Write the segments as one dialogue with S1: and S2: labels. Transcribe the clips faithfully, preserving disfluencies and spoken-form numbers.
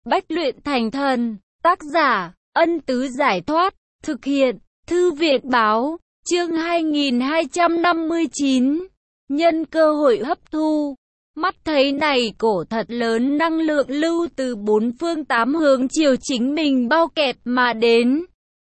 S1: Bách luyện thành thần. Tác giả, Ân Tứ Giải Thoát. Thực hiện, Thư Việt Báo. Chương hai nghìn hai trăm năm mươi chín. Nhân cơ hội hấp thu. Mắt thấy này cổ thật lớn năng lượng lưu từ bốn phương tám hướng chiều chính mình bao kẹp mà đến.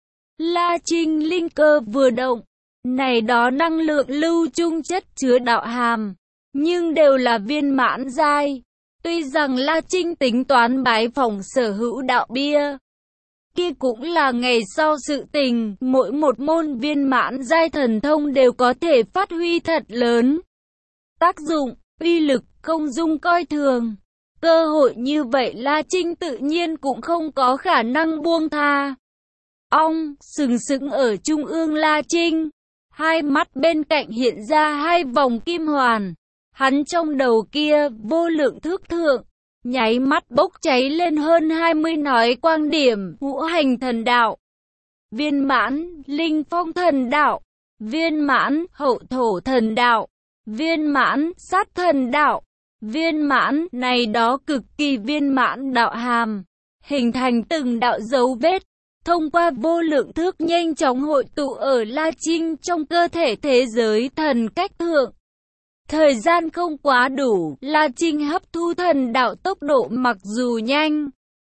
S1: La Trinh linh cơ vừa động. Này đó năng lượng lưu chung chất chứa đạo hàm, nhưng đều là viên mãn giai. Tuy rằng La Trinh tính toán bái phỏng sở hữu đạo bia, kia cũng là ngày sau sự tình, mỗi một môn viên mãn giai thần thông đều có thể phát huy thật lớn. Tác dụng, uy lực, không dung coi thường. Cơ hội như vậy La Trinh tự nhiên cũng không có khả năng buông tha. Ong, sừng sững ở trung ương La Trinh, hai mắt bên cạnh hiện ra hai vòng kim hoàn. Hắn trong đầu kia, vô lượng thước thượng, nháy mắt bốc cháy lên hơn hai mươi nói quang điểm, ngũ hành thần đạo, viên mãn, linh phong thần đạo, viên mãn, hậu thổ thần đạo, viên mãn, sát thần đạo, viên mãn, này đó cực kỳ viên mãn đạo hàm, hình thành từng đạo dấu vết, thông qua vô lượng thước nhanh chóng hội tụ ở La Trinh trong cơ thể thế giới thần cách thượng. Thời gian không quá đủ, La Trinh hấp thu thần đạo tốc độ mặc dù nhanh,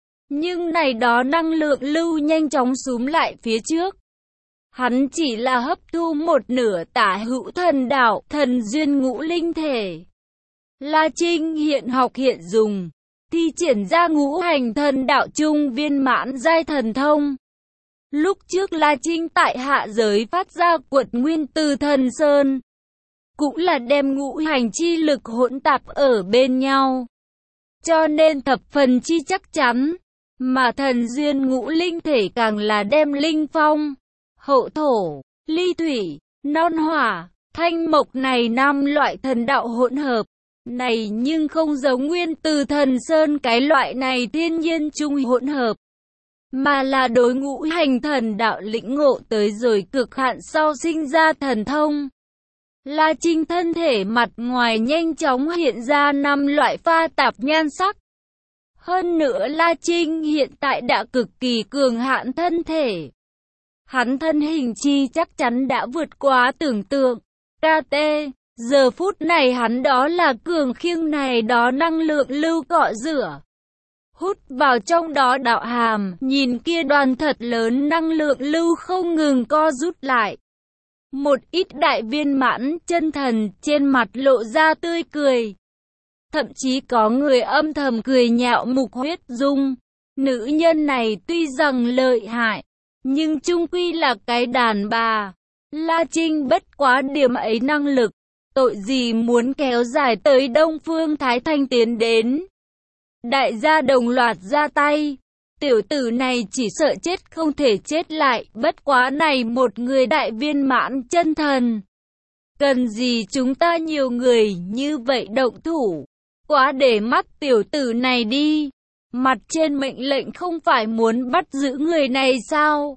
S1: nhưng này đó năng lượng lưu nhanh chóng súm lại phía trước. Hắn chỉ là hấp thu một nửa tả hữu thần đạo, thần duyên ngũ linh thể. La Trinh hiện học hiện dùng, thi triển ra ngũ hành thần đạo trung viên mãn giai thần thông. Lúc trước La Trinh tại hạ giới phát ra quật nguyên từ thần sơn, cũng là đem ngũ hành chi lực hỗn tạp ở bên nhau, cho nên thập phần chi chắc chắn. Mà thần duyên ngũ linh thể càng là đem linh phong, hậu thổ, ly thủy, non hỏa, thanh mộc này năm loại thần đạo hỗn hợp. Này nhưng không giống nguyên từ thần sơn cái loại này thiên nhiên chung hỗn hợp, mà là đối ngũ hành thần đạo lĩnh ngộ tới rồi cực hạn sau sinh ra thần thông. La Trinh thân thể mặt ngoài nhanh chóng hiện ra năm loại pha tạp nhan sắc. Hơn nữa La Trinh hiện tại đã cực kỳ cường hãn thân thể. Hắn thân hình chi chắc chắn đã vượt quá tưởng tượng. ca tê, giờ phút này hắn đó là cường khiêng này đó năng lượng lưu cọ rửa, hút vào trong đó đạo hàm, nhìn kia đoàn thật lớn năng lượng lưu không ngừng co rút lại. Một ít đại viên mãn chân thần trên mặt lộ ra tươi cười. Thậm chí có người âm thầm cười nhạo Mục Huyết Dung. Nữ nhân này tuy rằng lợi hại, nhưng chung quy là cái đàn bà. La Trinh bất quá điểm ấy năng lực, tội gì muốn kéo dài tới Đông Phương Thái Thanh tiến đến. Đại gia đồng loạt ra tay. Tiểu tử này chỉ sợ chết không thể chết lại, bất quá này một người đại viên mãn chân thần. Cần gì chúng ta nhiều người như vậy động thủ, quá để mắt tiểu tử này đi. Mặt trên mệnh lệnh không phải muốn bắt giữ người này sao?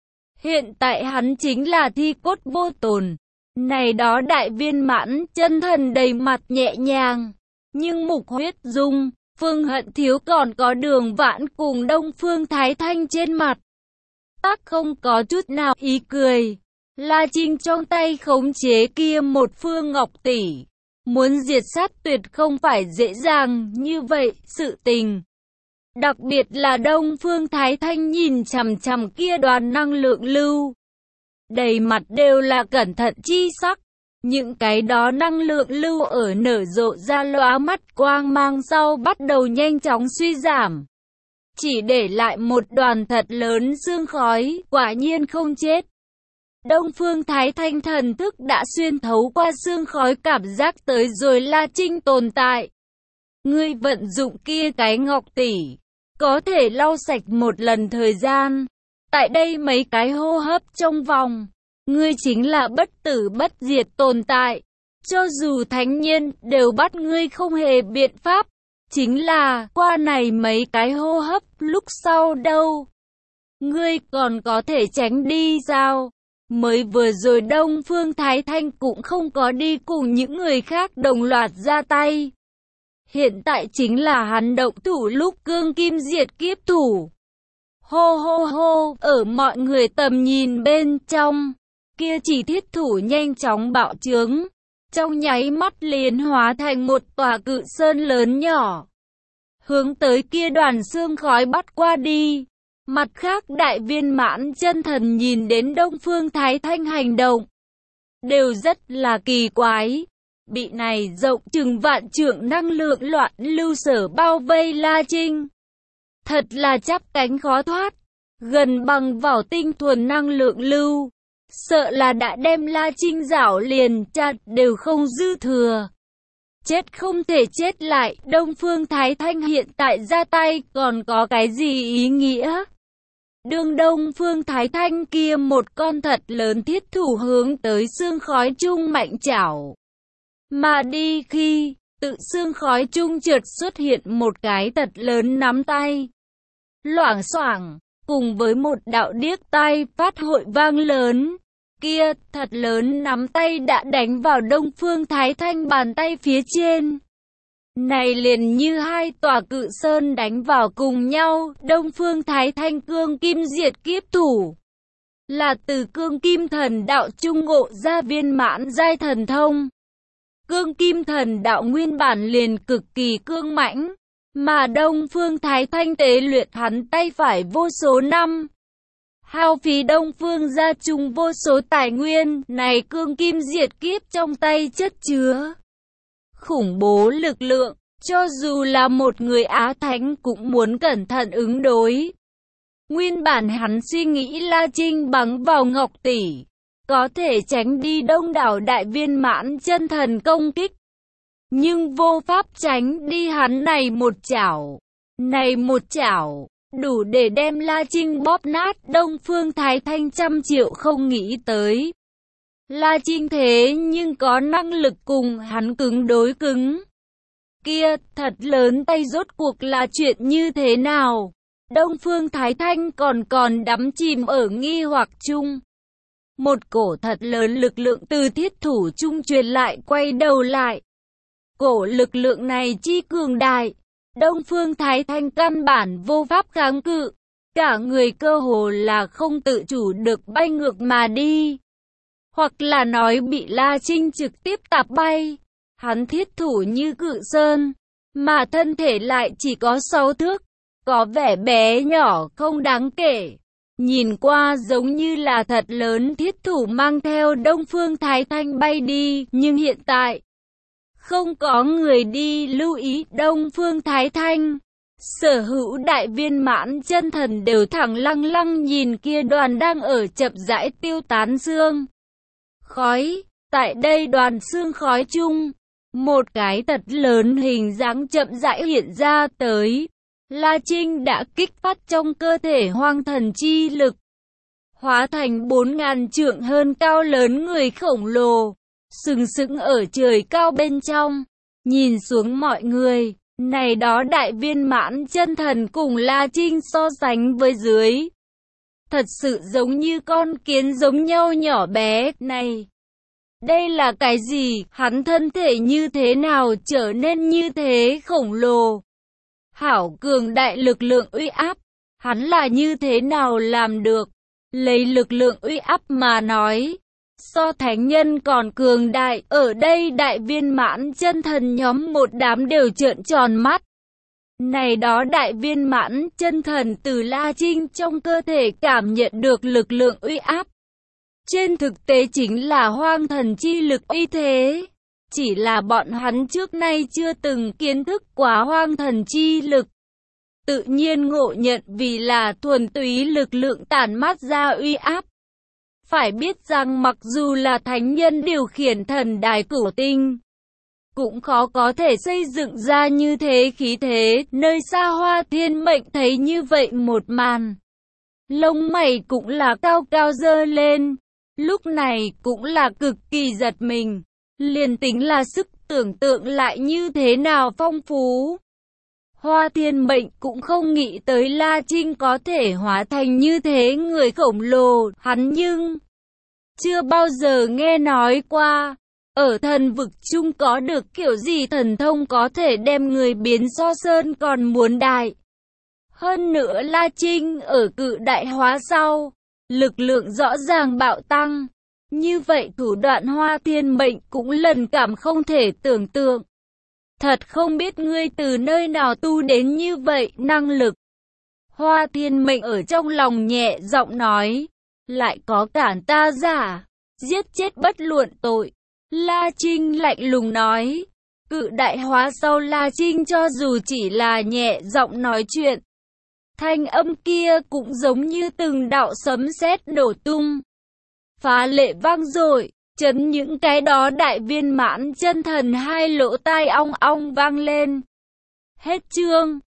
S1: Hiện tại hắn chính là thi cốt vô tồn. Này đó đại viên mãn chân thần đầy mặt nhẹ nhàng, nhưng Mục Huyết Dung, Phương Hận Thiếu còn có Đường Vãn cùng Đông Phương Thái Thanh trên mặt tác không có chút nào ý cười. La Trinh trong tay khống chế kia một phương ngọc tỷ, muốn diệt sát tuyệt không phải dễ dàng như vậy sự tình. Đặc biệt là Đông Phương Thái Thanh nhìn chằm chằm kia đoàn năng lượng lưu, đầy mặt đều là cẩn thận chi sắc. Những cái đó năng lượng lưu ở nở rộ ra lóa mắt quang mang sau bắt đầu nhanh chóng suy giảm, chỉ để lại một đoàn thật lớn sương khói, quả nhiên không chết. Đông Phương Thái Thanh thần thức đã xuyên thấu qua sương khói cảm giác tới rồi La Trinh tồn tại. Ngươi vận dụng kia cái ngọc tỷ, có thể lau sạch một lần thời gian. Tại đây mấy cái hô hấp trong vòng, ngươi chính là bất tử bất diệt tồn tại. Cho dù thánh nhân đều bắt ngươi không hề biện pháp. Chính là qua này mấy cái hô hấp lúc sau đâu, ngươi còn có thể tránh đi sao? Mới vừa rồi Đông Phương Thái Thanh cũng không có đi cùng những người khác đồng loạt ra tay. Hiện tại chính là hắn động thủ lúc cương kim diệt kiếp thủ. Hô hô hô, ở mọi người tầm nhìn bên trong, kia chỉ thiết thủ nhanh chóng bạo trướng, trong nháy mắt liền hóa thành một tòa cự sơn lớn nhỏ, hướng tới kia đoàn xương khói bắt qua đi. Mặt khác đại viên mãn chân thần nhìn đến Đông Phương Thái Thanh hành động, đều rất là kỳ quái. Bị này rộng chừng vạn trượng năng lượng loạn lưu sở bao vây La Trinh, thật là chắp cánh khó thoát, gần bằng vào tinh thuần năng lượng lưu, sợ là đã đem La Trinh rảo liền chặt đều không dư thừa. Chết không thể chết lại, Đông Phương Thái Thanh hiện tại ra tay còn có cái gì ý nghĩa? Đường Đông Phương Thái Thanh kia một con thật lớn thiết thủ hướng tới xương khói trung mạnh chảo mà đi, khi tự xương khói trung chợt xuất hiện một cái thật lớn nắm tay. Loảng xoảng, cùng với một đạo điếc tai phát hội vang lớn, kia thật lớn nắm tay đã đánh vào Đông Phương Thái Thanh bàn tay phía trên. Này liền như hai tòa cự sơn đánh vào cùng nhau. Đông Phương Thái Thanh cương kim diệt kiếp thủ, là từ cương kim thần đạo trung ngộ ra viên mãn giai thần thông. Cương kim thần đạo nguyên bản liền cực kỳ cương mãnh, mà Đông Phương Thái Thanh tế luyện hắn tay phải vô số năm, hao phí Đông Phương gia trung vô số tài nguyên. Này cương kim diệt kiếp trong tay chất chứa khủng bố lực lượng, cho dù là một người Á Thánh cũng muốn cẩn thận ứng đối. Nguyên bản hắn suy nghĩ La Trinh bắn vào Ngọc Tỷ, có thể tránh đi đông đảo đại viên mãn chân thần công kích, nhưng vô pháp tránh đi hắn này một chảo. Này một chảo, đủ để đem La Trinh bóp nát. Đông Phương Thái Thanh trăm triệu không nghĩ tới, La Trinh thế nhưng có năng lực cùng hắn cứng đối cứng. Kia, thật lớn tay rốt cuộc là chuyện như thế nào? Đông Phương Thái Thanh còn còn đắm chìm ở nghi hoặc chung. Một cổ thật lớn lực lượng từ thiết thủ trung truyền lại, quay đầu lại. Cổ lực lượng này chi cường đại, Đông Phương Thái Thanh căn bản vô pháp kháng cự, cả người cơ hồ là không tự chủ được bay ngược mà đi. Hoặc là nói bị La Trinh trực tiếp tạp bay. Hắn thiết thủ như cự sơn, mà thân thể lại chỉ có sáu thước, có vẻ bé nhỏ không đáng kể. Nhìn qua giống như là thật lớn thiết thủ mang theo Đông Phương Thái Thanh bay đi, nhưng hiện tại không có người đi lưu ý Đông Phương Thái Thanh. Sở hữu đại viên mãn chân thần đều thẳng lăng lăng nhìn kia đoàn đang ở chậm rãi tiêu tán sương khói. Tại đây đoàn sương khói chung, một cái thật lớn hình dáng chậm rãi hiện ra tới. La Trinh đã kích phát trong cơ thể hoang thần chi lực, hóa thành bốn ngàn trượng hơn cao lớn người khổng lồ, sừng sững ở trời cao bên trong, nhìn xuống mọi người. Này đó đại viên mãn chân thần cùng La Trinh so sánh với dưới, thật sự giống như con kiến giống nhau nhỏ bé. Này, đây là cái gì? Hắn thân thể như thế nào trở nên như thế khổng lồ? Hảo cường đại lực lượng uy áp, hắn là như thế nào làm được? Lấy lực lượng uy áp mà nói, so thánh nhân còn cường đại. Ở đây đại viên mãn chân thần nhóm một đám đều trợn tròn mắt. Này đó đại viên mãn chân thần từ La Trinh trong cơ thể cảm nhận được lực lượng uy áp, trên thực tế chính là hoang thần chi lực uy thế. Chỉ là bọn hắn trước nay chưa từng kiến thức quá hoang thần chi lực, tự nhiên ngộ nhận vì là thuần túy lực lượng tản mát ra uy áp. Phải biết rằng mặc dù là thánh nhân điều khiển thần đài cửu tinh, cũng khó có thể xây dựng ra như thế khí thế. Nơi xa Hoa Thiên Mệnh thấy như vậy một màn, lông mày cũng là cao cao dơ lên, lúc này cũng là cực kỳ giật mình. Liền tính là sức tưởng tượng lại như thế nào phong phú, Hoa Thiên Mệnh cũng không nghĩ tới La Trinh có thể hóa thành như thế người khổng lồ. Hắn nhưng chưa bao giờ nghe nói qua. Ở thần vực chung có được kiểu gì thần thông có thể đem người biến do sơn còn muốn đại. Hơn nữa La Trinh ở cự đại hóa sau, lực lượng rõ ràng bạo tăng. Như vậy thủ đoạn Hoa Thiên Mệnh cũng lần cảm không thể tưởng tượng. Thật không biết ngươi từ nơi nào tu đến như vậy năng lực. Hoa Thiên Mệnh ở trong lòng nhẹ giọng nói, lại có cản ta giả, giết chết bất luận tội. La Trinh lạnh lùng nói, cự đại hóa sau La Trinh cho dù chỉ là nhẹ giọng nói chuyện, thanh âm kia cũng giống như từng đạo sấm sét nổ tung, phá lệ vang dội, chấn những cái đó đại viên mãn chân thần hai lỗ tai ong ong vang lên. Hết chương.